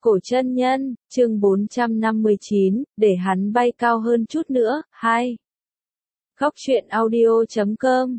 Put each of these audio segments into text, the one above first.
Cổ chân nhân, chương 459, để hắn bay cao hơn chút nữa, 2. Khóc chuyện audio.com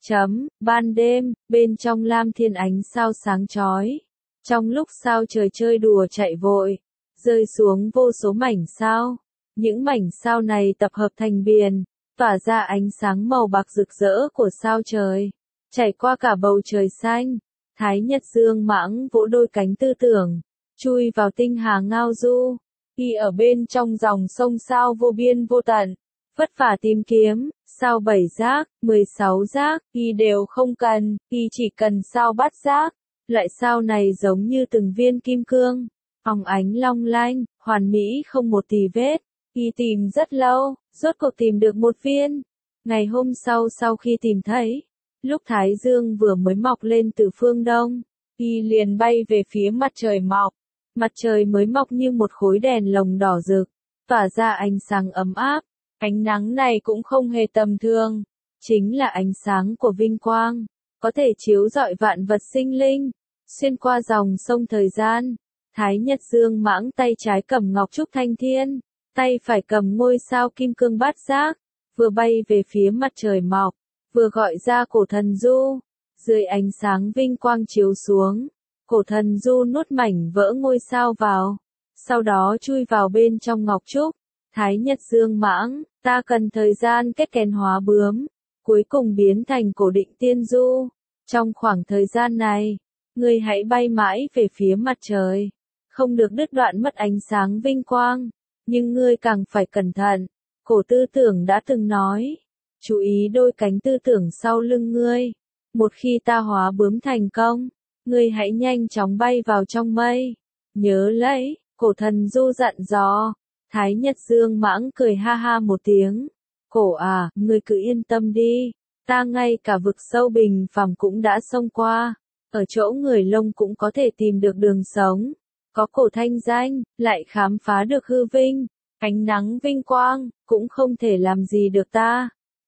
Ban đêm, bên trong lam thiên ánh sao sáng chói. Trong lúc sao trời chơi đùa chạy vội, rơi xuống vô số mảnh sao. Những mảnh sao này tập hợp thành biển, tỏa ra ánh sáng màu bạc rực rỡ của sao trời, chảy qua cả bầu trời xanh. Thái Nhật Dương mãng vỗ đôi cánh tư tưởng, chui vào tinh hà ngao du. Y ở bên trong dòng sông sao vô biên vô tận, vất vả tìm kiếm, sao 7 giác, 16 giác, Y đều không cần, Y chỉ cần sao bát giác. Loại sao này giống như từng viên kim cương, óng ánh long lanh, hoàn mỹ không một tì vết. Y tìm rất lâu, rốt cuộc tìm được một viên. Ngày hôm sau khi tìm thấy, lúc Thái Dương vừa mới mọc lên từ phương đông, Y liền bay về phía mặt trời mọc. Mặt trời mới mọc như một khối đèn lồng đỏ rực, tỏa ra ánh sáng ấm áp. Ánh nắng này cũng không hề tầm thường, chính là ánh sáng của vinh quang, có thể chiếu rọi vạn vật sinh linh, xuyên qua dòng sông thời gian. Thái Nhật Dương mãng tay trái cầm ngọc trúc thanh thiên, tay phải cầm ngôi sao kim cương bát giác, vừa bay về phía mặt trời mọc, vừa gọi ra cổ thần du. Dưới ánh sáng vinh quang chiếu xuống, cổ thần du nuốt mảnh vỡ ngôi sao vào, sau đó chui vào bên trong ngọc trúc. Thái Nhật Dương mãng, ta cần thời gian kết kén hóa bướm, cuối cùng biến thành cổ định tiên du. Trong khoảng thời gian này, ngươi hãy bay mãi về phía mặt trời, không được đứt đoạn mất ánh sáng vinh quang, nhưng ngươi càng phải cẩn thận. Cổ tư tưởng đã từng nói, chú ý đôi cánh tư tưởng sau lưng ngươi. Một khi ta hóa bướm thành công, ngươi hãy nhanh chóng bay vào trong mây. Nhớ lấy, cổ thần du dặn dò. Thái Nhật Dương mãng cười ha ha một tiếng. Cổ à, ngươi cứ yên tâm đi. Ta ngay cả vực sâu bình phàm cũng đã xông qua. Ở chỗ người lông cũng có thể tìm được đường sống. Có cổ thanh danh, lại khám phá được hư vinh. Ánh nắng vinh quang, cũng không thể làm gì được ta.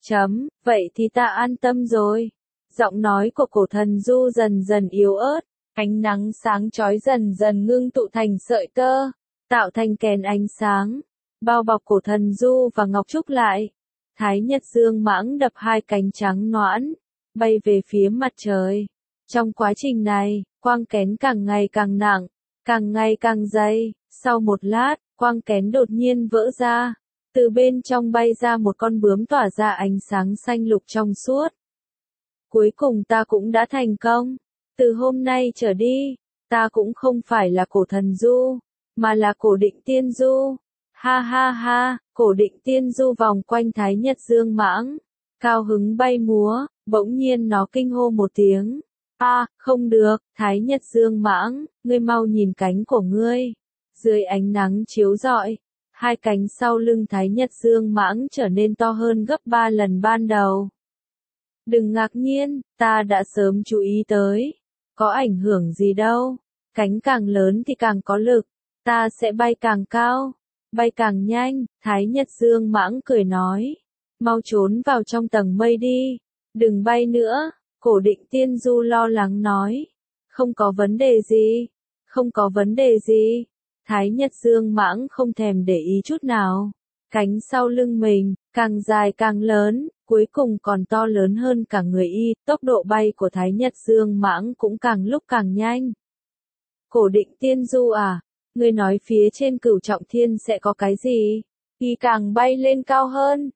Vậy thì ta an tâm rồi. Giọng nói của cổ thần du dần dần yếu ớt. Ánh nắng sáng chói dần dần ngưng tụ thành sợi tơ, tạo thành kèn ánh sáng, bao bọc cổ thần du và ngọc trúc lại. Thái Nhật Dương mãng đập hai cánh trắng nõn, bay về phía mặt trời. Trong quá trình này, quang kén càng ngày càng nặng, càng ngày càng dày. Sau một lát, quang kén đột nhiên vỡ ra. Từ bên trong bay ra một con bướm tỏa ra ánh sáng xanh lục trong suốt. Cuối cùng ta cũng đã thành công. Từ hôm nay trở đi, ta cũng không phải là cổ thần du, mà là cổ định tiên du. Ha ha ha, cổ định tiên du vòng quanh Thái Nhật Dương mãng, cao hứng bay múa. Bỗng nhiên nó kinh hô một tiếng. Không được, Thái Nhật Dương mãng, ngươi mau nhìn cánh của ngươi. Dưới ánh nắng chiếu rọi, hai cánh sau lưng Thái Nhật Dương mãng trở nên to hơn gấp 3 lần ban đầu. Đừng ngạc nhiên, ta đã sớm chú ý tới. Có ảnh hưởng gì đâu. Cánh càng lớn thì càng có lực. Ta sẽ bay càng cao, bay càng nhanh. Thái Nhật Dương mãng cười nói. Mau trốn vào trong tầng mây đi. Đừng bay nữa. Cổ định tiên du lo lắng nói. Không có vấn đề gì. Không có vấn đề gì. Thái Nhật Dương mãng không thèm để ý chút nào. Cánh sau lưng mình, càng dài càng lớn, cuối cùng còn to lớn hơn cả người Y. Tốc độ bay của Thái Nhật Dương mãng cũng càng lúc càng nhanh. Cổ định tiên du à? Ngươi nói phía trên Cửu Trọng Thiên sẽ có cái gì? Y càng bay lên cao hơn.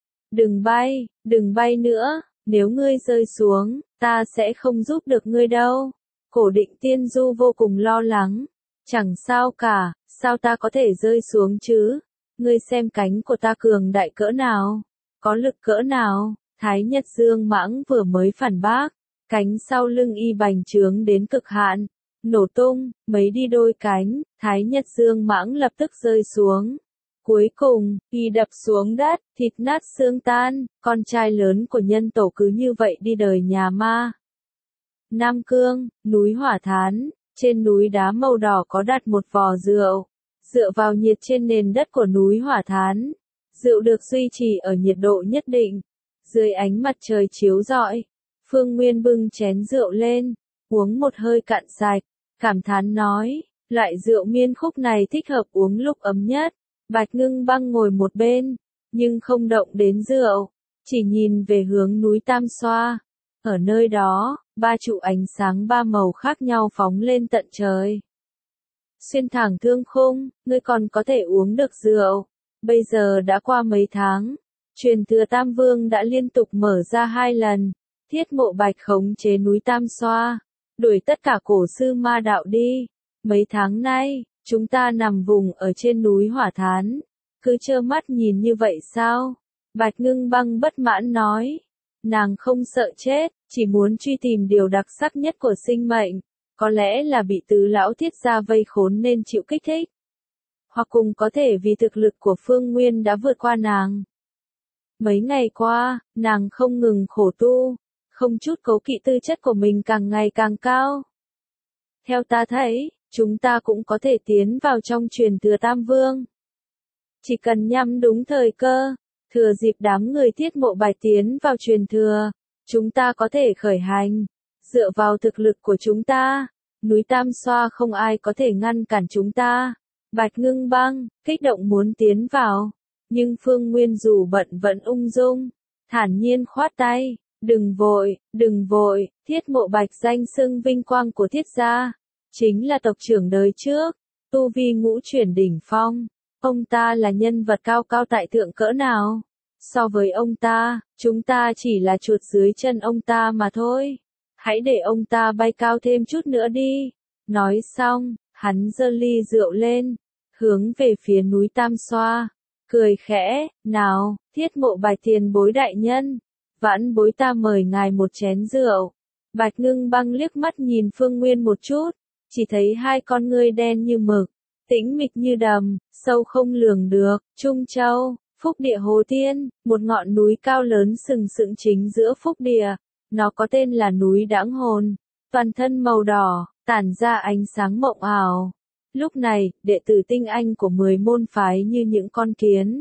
Đừng bay nữa, nếu ngươi rơi xuống, ta sẽ không giúp được ngươi đâu. Cổ định tiên du vô cùng lo lắng. Chẳng sao cả, sao ta có thể rơi xuống chứ? Ngươi xem cánh của ta cường đại cỡ nào, có lực cỡ nào. Thái Nhật Dương mãng vừa mới phản bác, cánh sau lưng Y bành trướng đến cực hạn, nổ tung, mấy đi đôi cánh. Thái Nhật Dương mãng lập tức rơi xuống. Cuối cùng, Y đập xuống đất, thịt nát xương tan. Con trai lớn của nhân tổ cứ như vậy đi đời nhà ma. Nam Cương, núi Hỏa Thán. Trên núi đá màu đỏ có đặt một vò rượu. Dựa vào nhiệt trên nền đất của núi Hỏa Thán, rượu được duy trì ở nhiệt độ nhất định. Dưới ánh mặt trời chiếu rọi, Phương Nguyên bưng chén rượu lên, uống một hơi cạn sạch, cảm thán nói, Loại rượu miên khúc này thích hợp uống lúc ấm nhất. Bạch Ngưng Băng ngồi một bên, nhưng không động đến rượu, chỉ nhìn về hướng núi Tam Xoa. Ở nơi đó, ba trụ ánh sáng ba màu khác nhau phóng lên tận trời. Xuyên thẳng thương khung, ngươi còn có thể uống được rượu. Bây giờ đã qua mấy tháng, truyền thừa Tam Vương đã liên tục mở ra 2 lần. Thiết Mộ Bạch khống chế núi Tam Xoa, đuổi tất cả cổ sư ma đạo đi. Mấy tháng nay, chúng ta nằm vùng ở trên núi Hỏa Thán, cứ trơ mắt nhìn như vậy sao? Bạch Ngưng Băng bất mãn nói. Nàng không sợ chết, chỉ muốn truy tìm điều đặc sắc nhất của sinh mệnh. Có lẽ là bị tứ lão Thiết gia vây khốn nên chịu kích thích. Hoặc cùng có thể vì thực lực của Phương Nguyên đã vượt qua nàng. Mấy ngày qua, nàng không ngừng khổ tu, không chút cố kỵ tư chất của mình càng ngày càng cao. Theo ta thấy, chúng ta cũng có thể tiến vào trong truyền thừa Tam Vương. Chỉ cần nhắm đúng thời cơ, thừa dịp đám người Thiết Mộ Bạch tiến vào truyền thừa, chúng ta có thể khởi hành. Dựa vào thực lực của chúng ta, núi Tam Xoa không ai có thể ngăn cản chúng ta. Bạch Ngưng Băng, kích động muốn tiến vào, nhưng Phương Nguyên dù bận vẫn ung dung, thản nhiên khoát tay, đừng vội, Thiết Mộ Bạch danh xưng vinh quang của Thiết gia, chính là tộc trưởng đời trước, tu vi ngũ chuyển đỉnh phong, ông ta là nhân vật cao cao tại thượng cỡ nào? So với ông ta, chúng ta chỉ là chuột dưới chân ông ta mà thôi. Hãy để ông ta bay cao thêm chút nữa đi. Nói xong, hắn giơ ly rượu lên, hướng về phía núi Tam Xoa, cười khẽ, nào, Thiết Mộ Bạch tiền bối đại nhân, vãn bối ta mời ngài một chén rượu. Bạch Ngưng Băng liếc mắt nhìn Phương Nguyên một chút, chỉ thấy hai con ngươi đen như mực, tĩnh mịch như đầm, sâu không lường được. Trung Châu, Phúc Địa Hồ Tiên, một ngọn núi cao lớn sừng sững chính giữa Phúc Địa, nó có tên là núi Đãng Hồn, toàn thân màu đỏ, tản ra ánh sáng mộng ảo. Lúc này, đệ tử tinh anh của 10 môn phái như những con kiến,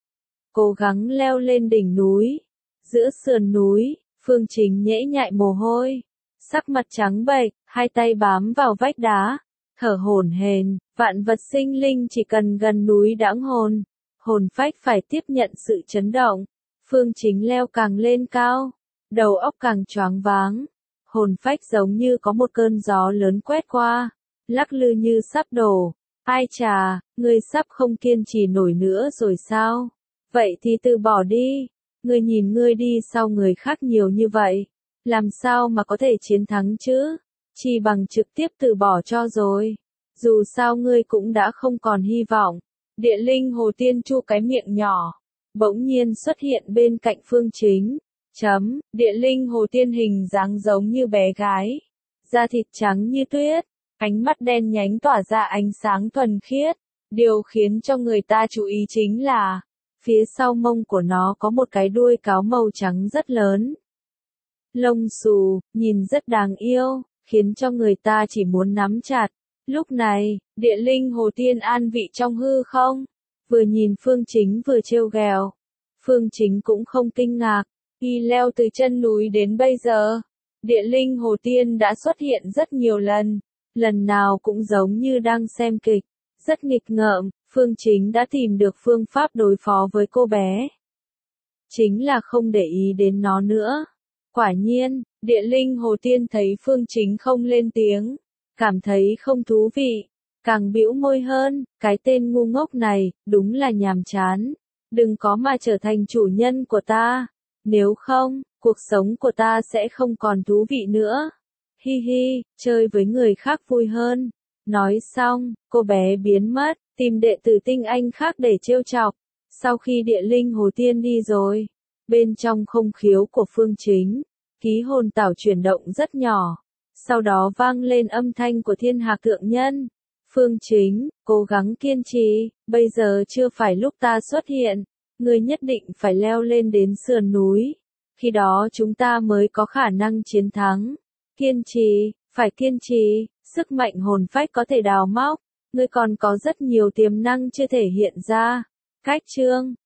cố gắng leo lên đỉnh núi. Giữa sườn núi, Phương Chính nhễ nhại mồ hôi, sắc mặt trắng bệch, hai tay bám vào vách đá, thở hổn hển. Vạn vật sinh linh chỉ cần gần núi Đãng Hồn, hồn phách phải tiếp nhận sự chấn động. Phương Chính leo càng lên cao, đầu óc càng choáng váng, hồn phách giống như có một cơn gió lớn quét qua, lắc lư như sắp đổ. Ai chà, ngươi sắp không kiên trì nổi nữa rồi sao? Vậy thì từ bỏ đi. Ngươi nhìn ngươi đi sau người khác nhiều như vậy, làm sao mà có thể chiến thắng chứ? Chỉ bằng trực tiếp từ bỏ cho rồi. Dù sao ngươi cũng đã không còn hy vọng. Địa linh hồ tiên chu cái miệng nhỏ, bỗng nhiên xuất hiện bên cạnh Phương Chính. Địa linh hồ tiên hình dáng giống như bé gái, da thịt trắng như tuyết, ánh mắt đen nhánh tỏa ra ánh sáng thuần khiết. Điều khiến cho người ta chú ý chính là, phía sau mông của nó có một cái đuôi cáo màu trắng rất lớn. Lông xù, nhìn rất đáng yêu, khiến cho người ta chỉ muốn nắm chặt. Lúc này, địa linh hồ tiên an vị trong hư không, vừa nhìn Phương Chính vừa trêu ghẹo. Phương Chính cũng không kinh ngạc, y leo từ chân núi đến bây giờ, địa linh hồ tiên đã xuất hiện rất nhiều lần, lần nào cũng giống như đang xem kịch, rất nghịch ngợm. Phương Chính đã tìm được phương pháp đối phó với cô bé, chính là không để ý đến nó nữa. Quả nhiên, địa linh hồ tiên thấy Phương Chính không lên tiếng, cảm thấy không thú vị, càng bĩu môi hơn, cái tên ngu ngốc này, đúng là nhàm chán, đừng có mà trở thành chủ nhân của ta, nếu không, cuộc sống của ta sẽ không còn thú vị nữa. Hi hi, chơi với người khác vui hơn. Nói xong, cô bé biến mất, tìm đệ tử tinh anh khác để trêu chọc. Sau khi địa linh hồ tiên đi rồi, bên trong không khiếu của Phương Chính, ký hồn tảo chuyển động rất nhỏ. Sau đó vang lên âm thanh của Thiên Hạc thượng nhân. Phương Chính, cố gắng kiên trì, bây giờ chưa phải lúc ta xuất hiện, ngươi nhất định phải leo lên đến sườn núi. Khi đó chúng ta mới có khả năng chiến thắng. Kiên trì, phải kiên trì, sức mạnh hồn phách có thể đào móc, ngươi còn có rất nhiều tiềm năng chưa thể hiện ra. Cách chương